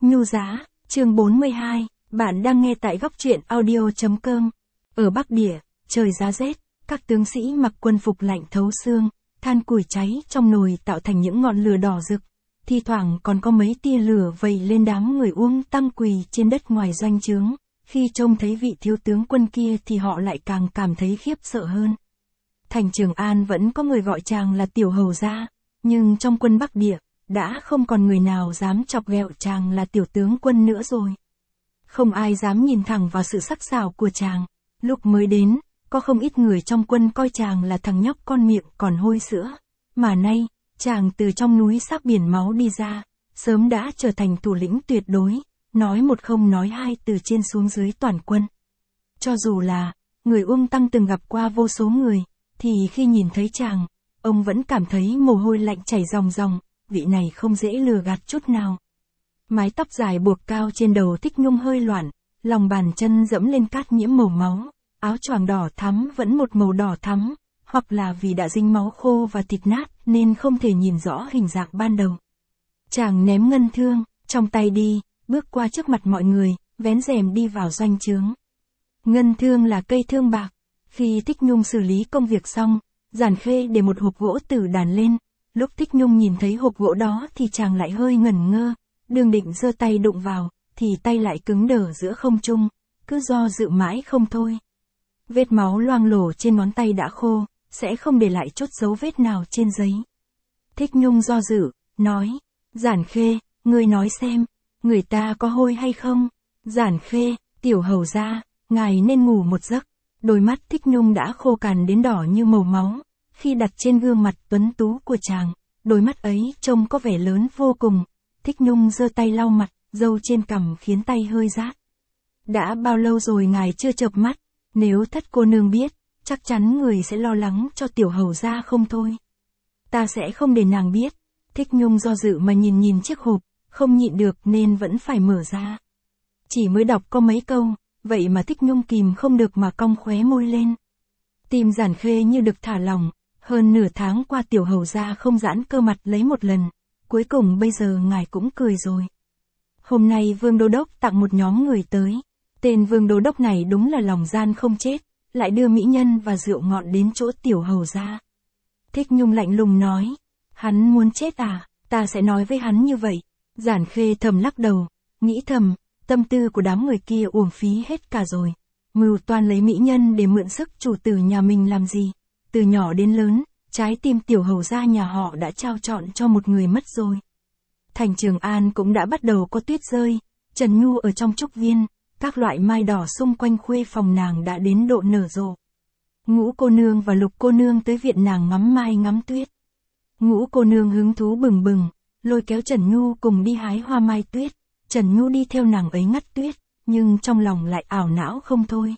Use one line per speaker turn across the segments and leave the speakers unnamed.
Nhu Giá, chương 42, bạn đang nghe tại góc truyện audio.com. Ở Bắc Địa, trời giá rét, các tướng sĩ mặc quân phục lạnh thấu xương, than củi cháy trong nồi tạo thành những ngọn lửa đỏ rực. Thi thoảng còn có mấy tia lửa vẩy lên đám người Uông Tăng quỳ trên đất ngoài doanh trướng. Khi trông thấy vị thiếu tướng quân kia thì họ lại càng cảm thấy khiếp sợ hơn. Thành Trường An vẫn có người gọi chàng là Tiểu Hầu gia, nhưng trong quân Bắc Địa, đã không còn người nào dám chọc ghẹo chàng là tiểu tướng quân nữa rồi. Không ai dám nhìn thẳng vào sự sắc sảo của chàng. Lúc mới đến, có không ít người trong quân coi chàng là thằng nhóc con miệng còn hôi sữa. Mà nay, chàng từ trong núi sắc biển máu đi ra, sớm đã trở thành thủ lĩnh tuyệt đối, nói một không nói hai từ trên xuống dưới toàn quân. Cho dù là, người Uông Tăng từng gặp qua vô số người, thì khi nhìn thấy chàng, ông vẫn cảm thấy mồ hôi lạnh chảy ròng ròng, vị này không dễ lừa gạt chút nào. Mái tóc dài buộc cao trên đầu Thích Nhung hơi loạn, lòng bàn chân dẫm lên cát nhiễm màu máu, áo choàng đỏ thắm vẫn một màu đỏ thắm, hoặc là vì đã dính máu khô và thịt nát nên không thể nhìn rõ hình dạng ban đầu. Chàng ném ngân thương, trong tay đi, bước qua trước mặt mọi người, vén rèm đi vào doanh trướng. Ngân thương là cây thương bạc. Khi Thích Nhung xử lý công việc xong, Giản Khê để một hộp gỗ tử đàn lên. Lúc Thích Nhung nhìn thấy hộp gỗ đó thì chàng lại hơi ngẩn ngơ, đường định giơ tay đụng vào, thì tay lại cứng đờ giữa không trung, cứ do dự mãi không thôi. Vết máu loang lổ trên ngón tay đã khô, sẽ không để lại chút dấu vết nào trên giấy. Thích Nhung do dự, nói, Giản Khê, ngươi nói xem, người ta có hôi hay không? Giản Khê, Tiểu Hầu gia, ngài nên ngủ một giấc. Đôi mắt Thích Nhung đã khô cằn đến đỏ như màu máu. Khi đặt trên gương mặt tuấn tú của chàng, đôi mắt ấy trông có vẻ lớn vô cùng. Thích Nhung giơ tay lau mặt, râu trên cằm khiến tay hơi rát. Đã bao lâu rồi ngài chưa chợp mắt, nếu thất cô nương biết, chắc chắn người sẽ lo lắng cho Tiểu Hầu gia không thôi. Ta sẽ không để nàng biết. Thích Nhung do dự mà nhìn chiếc hộp, không nhịn được nên vẫn phải mở ra. Chỉ mới đọc có mấy câu, vậy mà Thích Nhung kìm không được mà cong khóe môi lên. Tim Giản Khê như được thả lỏng, hơn nửa tháng qua Tiểu Hầu gia không giãn cơ mặt lấy một lần, cuối cùng bây giờ ngài cũng cười rồi. Hôm nay Vương Đô Đốc tặng một nhóm người tới, tên Vương Đô Đốc này đúng là lòng gian không chết, lại đưa mỹ nhân và rượu ngọt đến chỗ Tiểu Hầu gia. Thích Nhung lạnh lùng nói, hắn muốn chết à, ta sẽ nói với hắn như vậy. Giản Khê thầm lắc đầu, nghĩ thầm, tâm tư của đám người kia uổng phí hết cả rồi. Mưu toan lấy mỹ nhân để mượn sức chủ tử nhà mình làm gì? Từ nhỏ đến lớn, trái tim Tiểu Hầu gia nhà họ đã trao trọn cho một người mất rồi. Thành Trường An cũng đã bắt đầu có tuyết rơi, Trần Nhu ở trong trúc viên, các loại mai đỏ xung quanh khuê phòng nàng đã đến độ nở rộ. Ngũ cô nương và Lục cô nương tới viện nàng ngắm mai ngắm tuyết. Ngũ cô nương hứng thú bừng bừng, lôi kéo Trần Nhu cùng đi hái hoa mai tuyết. Trần Nhu đi theo nàng ấy ngắt tuyết, nhưng trong lòng lại ảo não không thôi.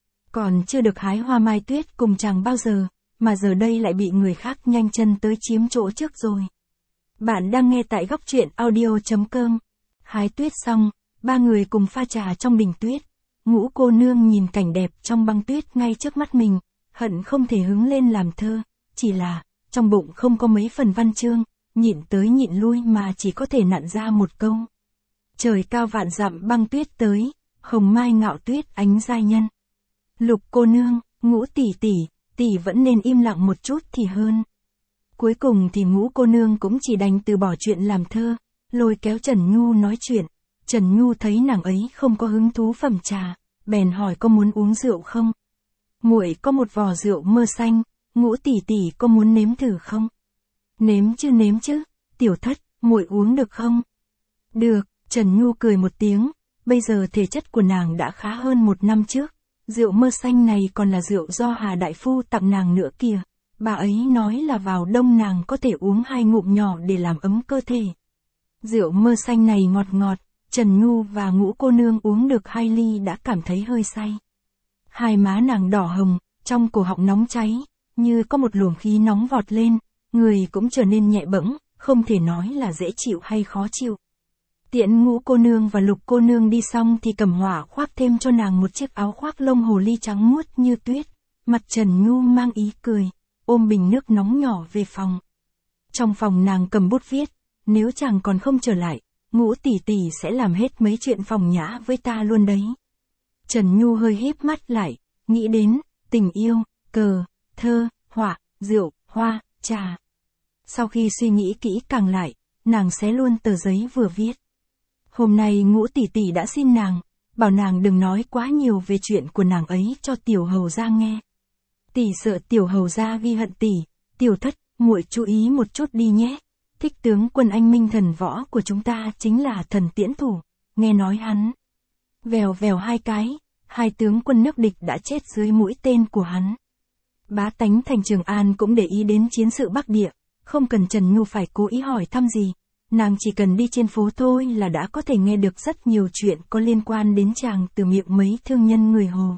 Còn chưa được hái hoa mai tuyết cùng chàng bao giờ, mà giờ đây lại bị người khác nhanh chân tới chiếm chỗ trước rồi. Bạn đang nghe tại góc truyện audio.com. Hái tuyết xong, ba người cùng pha trà trong bình tuyết. Ngũ cô nương nhìn cảnh đẹp trong băng tuyết ngay trước mắt mình, hận không thể hứng lên làm thơ, chỉ là, trong bụng không có mấy phần văn chương, nhịn tới nhịn lui mà chỉ có thể nặn ra một câu. Trời cao vạn dặm băng tuyết tới, hồng mai ngạo tuyết ánh giai nhân. Lục cô nương, Ngũ tỷ vẫn nên im lặng một chút thì hơn. Cuối cùng thì Ngũ cô nương cũng chỉ đành từ bỏ chuyện làm thơ, lôi kéo Trần Nhu nói chuyện. Trần Nhu thấy nàng ấy không có hứng thú phẩm trà, bèn hỏi có muốn uống rượu không? Muội có một vò rượu mơ xanh, Ngũ tỷ có muốn nếm thử không? Nếm chứ, tiểu thất, muội uống được không? Được. Trần Nhu cười một tiếng, bây giờ thể chất của nàng đã khá hơn một năm trước, rượu mơ xanh này còn là rượu do Hà Đại Phu tặng nàng nữa kìa, bà ấy nói là vào đông nàng có thể uống 2 ngụm nhỏ để làm ấm cơ thể. Rượu mơ xanh này ngọt ngọt, Trần Nhu và Ngũ cô nương uống được 2 ly đã cảm thấy hơi say. Hai má nàng đỏ hồng, trong cổ họng nóng cháy, như có một luồng khí nóng vọt lên, người cũng trở nên nhẹ bẫng, không thể nói là dễ chịu hay khó chịu. Tiễn Ngũ cô nương và Lục cô nương đi xong thì Cẩm Hỏa khoác thêm cho nàng một chiếc áo khoác lông hồ ly trắng muốt như tuyết, mặt Trần Nhu mang ý cười, ôm bình nước nóng nhỏ về phòng. Trong phòng nàng cầm bút viết, nếu chàng còn không trở lại, Ngũ tỷ tỷ sẽ làm hết mấy chuyện phòng nhã với ta luôn đấy. Trần Nhu hơi híp mắt lại, nghĩ đến tình yêu, cờ, thơ, họa, rượu, hoa, trà. Sau khi suy nghĩ kỹ càng lại, nàng xé luôn tờ giấy vừa viết. Hôm nay Ngũ tỷ tỷ đã xin nàng, bảo nàng đừng nói quá nhiều về chuyện của nàng ấy cho tiểu hầu gia nghe. Tỷ sợ tiểu hầu gia ghi hận tỷ, tiểu thất, muội chú ý một chút đi nhé. Thích tướng quân anh minh thần võ của chúng ta chính là thần tiễn thủ, nghe nói hắn. Vèo vèo hai cái, hai tướng quân nước địch đã chết dưới mũi tên của hắn. Bá tánh thành Trường An cũng để ý đến chiến sự Bắc Địa, không cần Trần Nhu phải cố ý hỏi thăm gì. Nàng chỉ cần đi trên phố thôi là đã có thể nghe được rất nhiều chuyện có liên quan đến chàng từ miệng mấy thương nhân người Hồ.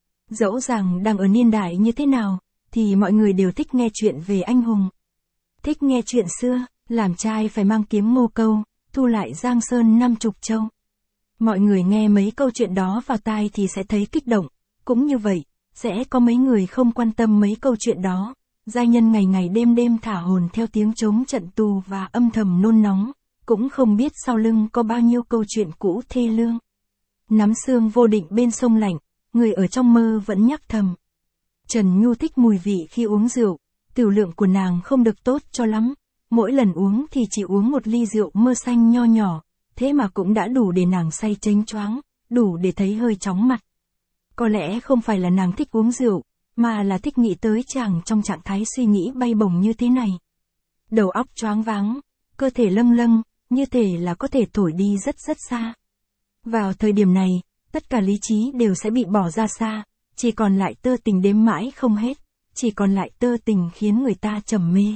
Dẫu rằng đang ở niên đại như thế nào, thì mọi người đều thích nghe chuyện về anh hùng. Thích nghe chuyện xưa, làm trai phải mang kiếm Mô Câu, thu lại Giang Sơn 50 châu. Mọi người nghe mấy câu chuyện đó vào tai thì sẽ thấy kích động, cũng như vậy, sẽ có mấy người không quan tâm mấy câu chuyện đó. Giai nhân ngày ngày đêm đêm thả hồn theo tiếng trống trận tù và âm thầm nôn nóng, cũng không biết sau lưng có bao nhiêu câu chuyện cũ thê lương. Nắm sương vô định bên sông lạnh, người ở trong mơ vẫn nhắc thầm. Trần Nhu thích mùi vị khi uống rượu, tiểu lượng của nàng không được tốt cho lắm, mỗi lần uống thì chỉ uống một ly rượu mơ xanh nho nhỏ, thế mà cũng đã đủ để nàng say chênh choáng, đủ để thấy hơi chóng mặt. Có lẽ không phải là nàng thích uống rượu, mà là thích nghĩ tới chàng trong trạng thái suy nghĩ bay bổng như thế này. Đầu óc choáng váng, cơ thể lâng lâng, như thể là có thể thổi đi rất rất xa. Vào thời điểm này, tất cả lý trí đều sẽ bị bỏ ra xa, chỉ còn lại tơ tình đếm mãi không hết, chỉ còn lại tơ tình khiến người ta trầm mê.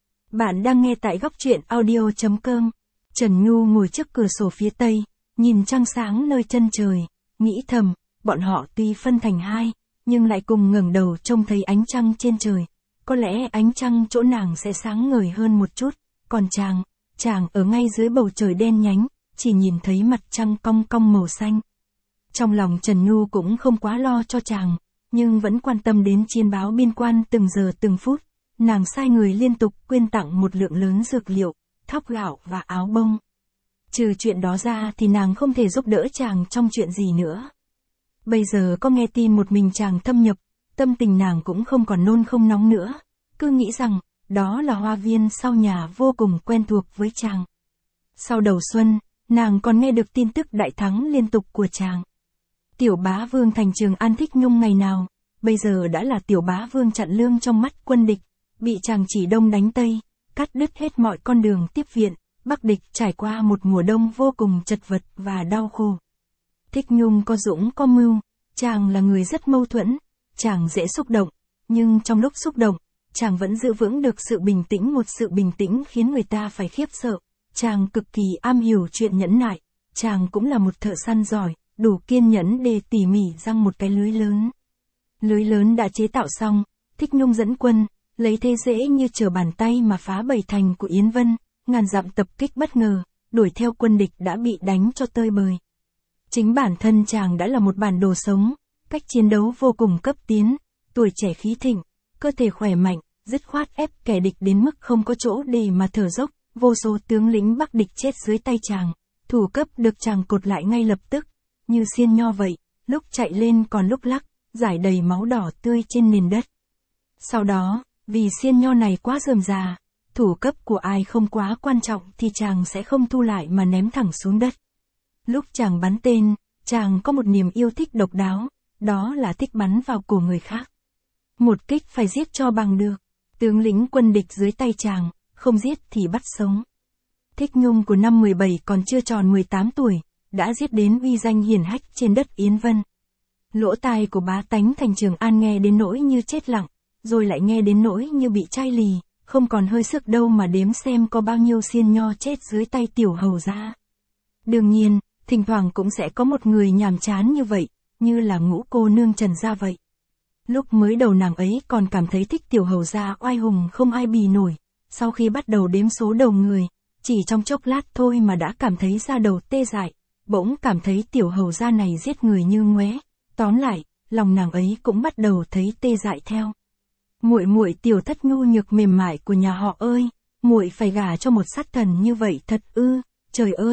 Bạn đang nghe tại góc truyện audio.com. Trần Nhu ngồi trước cửa sổ phía tây, nhìn trăng sáng nơi chân trời, nghĩ thầm, bọn họ tuy phân thành hai, nhưng lại cùng ngẩng đầu trông thấy ánh trăng trên trời. Có lẽ ánh trăng chỗ nàng sẽ sáng ngời hơn một chút, còn chàng ở ngay dưới bầu trời đen nhánh, chỉ nhìn thấy mặt trăng cong cong màu xanh. Trong lòng Trần Nhu cũng không quá lo cho chàng, nhưng vẫn quan tâm đến chiến báo biên quan từng giờ từng phút. Nàng sai người liên tục quyên tặng một lượng lớn dược liệu, thóc gạo và áo bông. Trừ chuyện đó ra thì nàng không thể giúp đỡ chàng trong chuyện gì nữa. Bây giờ có nghe tin một mình chàng thâm nhập, tâm tình nàng cũng không còn nôn không nóng nữa, cứ nghĩ rằng, đó là hoa viên sau nhà vô cùng quen thuộc với chàng. Sau đầu xuân, nàng còn nghe được tin tức đại thắng liên tục của chàng. Tiểu bá vương thành Trường An Thích Nhung ngày nào, bây giờ đã là tiểu bá vương chặn lương trong mắt quân địch, bị chàng chỉ đông đánh tây, cắt đứt hết mọi con đường tiếp viện, Bắc địch trải qua một mùa đông vô cùng chật vật và đau khổ. Thích Nhung có dũng có mưu, chàng là người rất mâu thuẫn, chàng dễ xúc động, nhưng trong lúc xúc động, chàng vẫn giữ vững được sự bình tĩnh, một sự bình tĩnh khiến người ta phải khiếp sợ. Chàng cực kỳ am hiểu chuyện nhẫn nại, chàng cũng là một thợ săn giỏi, đủ kiên nhẫn để tỉ mỉ răng một cái lưới lớn. Lưới lớn đã chế tạo xong, Thích Nhung dẫn quân, lấy thế dễ như trở bàn tay mà phá bảy thành của Yến Vân, ngàn dặm tập kích bất ngờ, đuổi theo quân địch đã bị đánh cho tơi bời. Chính bản thân chàng đã là một bản đồ sống, cách chiến đấu vô cùng cấp tiến, tuổi trẻ khí thịnh, cơ thể khỏe mạnh, dứt khoát ép kẻ địch đến mức không có chỗ để mà thở dốc, vô số tướng lĩnh Bắc địch chết dưới tay chàng, thủ cấp được chàng cột lại ngay lập tức, như xiên nho vậy, lúc chạy lên còn lúc lắc, rải đầy máu đỏ tươi trên nền đất. Sau đó, vì xiên nho này quá rườm rà, thủ cấp của ai không quá quan trọng thì chàng sẽ không thu lại mà ném thẳng xuống đất. Lúc chàng bắn tên, chàng có một niềm yêu thích độc đáo, đó là thích bắn vào cổ người khác. Một kích phải giết cho bằng được. Tướng lĩnh quân địch dưới tay chàng, không giết thì bắt sống. Thích Nhung của năm 17 còn chưa tròn 18 tuổi, đã giết đến uy danh hiển hách trên đất Yến Vân. Lỗ tai của bá tánh thành Trường An nghe đến nỗi như chết lặng, rồi lại nghe đến nỗi như bị chai lì, không còn hơi sức đâu mà đếm xem có bao nhiêu xiên nho chết dưới tay tiểu hầu gia. Đương nhiên, thỉnh thoảng cũng sẽ có một người nhàm chán như vậy, như là Ngũ cô nương Trần gia vậy. Lúc mới đầu nàng ấy còn cảm thấy thích tiểu hầu gia oai hùng không ai bì nổi, sau khi bắt đầu đếm số đầu người, chỉ trong chốc lát thôi mà đã cảm thấy da đầu tê dại, bỗng cảm thấy tiểu hầu gia này giết người như ngoé. Tóm lại, lòng nàng ấy cũng bắt đầu thấy tê dại theo. Muội muội tiểu thất nhu nhược mềm mại của nhà họ ơi, muội phải gả cho một sát thần như vậy thật ư? Trời ơi,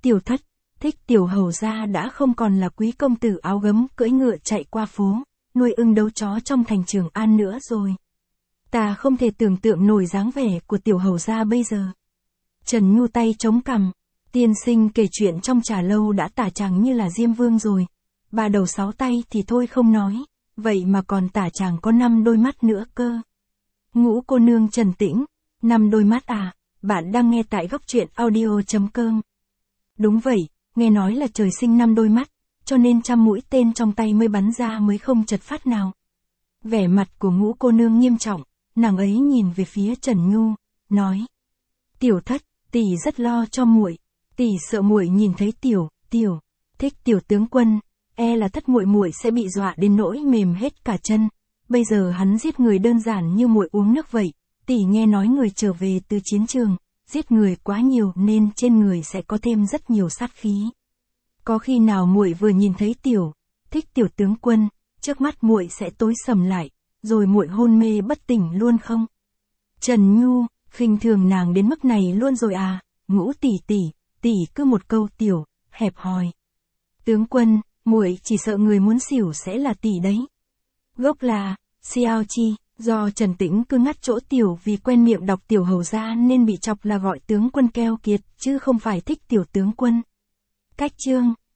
Tiểu thất, thích tiểu hầu gia đã không còn là quý công tử áo gấm cưỡi ngựa chạy qua phố, nuôi ưng đấu chó trong thành Trường An nữa rồi. Ta không thể tưởng tượng nổi dáng vẻ của tiểu hầu gia bây giờ. Trần Nhu tay chống cằm, tiên sinh kể chuyện trong trà lâu đã tả chàng như là Diêm Vương rồi. Ba đầu sáu tay thì thôi không nói, vậy mà còn tả chàng có 5 đôi mắt nữa cơ. Ngũ cô nương trần tĩnh, 5 đôi mắt à, bạn đang nghe tại góc truyện audio.com. Đúng vậy, nghe nói là trời sinh 5 đôi mắt, cho nên trăm mũi tên trong tay mới bắn ra mới không chật phát nào. Vẻ mặt của ngũ cô nương nghiêm trọng, nàng ấy nhìn về phía Trần Nhu, nói. Tiểu thất, tỷ rất lo cho muội, tỷ sợ muội nhìn thấy tiểu, thích tiểu tướng quân, e là thất muội sẽ bị dọa đến nỗi mềm hết cả chân. Bây giờ hắn giết người đơn giản như muội uống nước vậy, tỷ nghe nói người trở về từ chiến trường, giết người quá nhiều nên trên người sẽ có thêm rất nhiều sát khí. Có khi nào muội vừa nhìn thấy thích tiểu tướng quân, trước mắt muội sẽ tối sầm lại, rồi muội hôn mê bất tỉnh luôn không? Trần Nhu, khinh thường nàng đến mức này luôn rồi à? Ngũ tỷ cứ một câu tiểu, hẹp hòi. Tướng quân, muội chỉ sợ người muốn xỉu sẽ là tỷ đấy. Gốc là Xiao Chi, do Trần Tĩnh cứ ngắt chỗ tiểu vì quen miệng đọc tiểu hầu gia nên bị chọc là gọi tướng quân keo kiệt chứ không phải thích tiểu tướng quân. Cách chương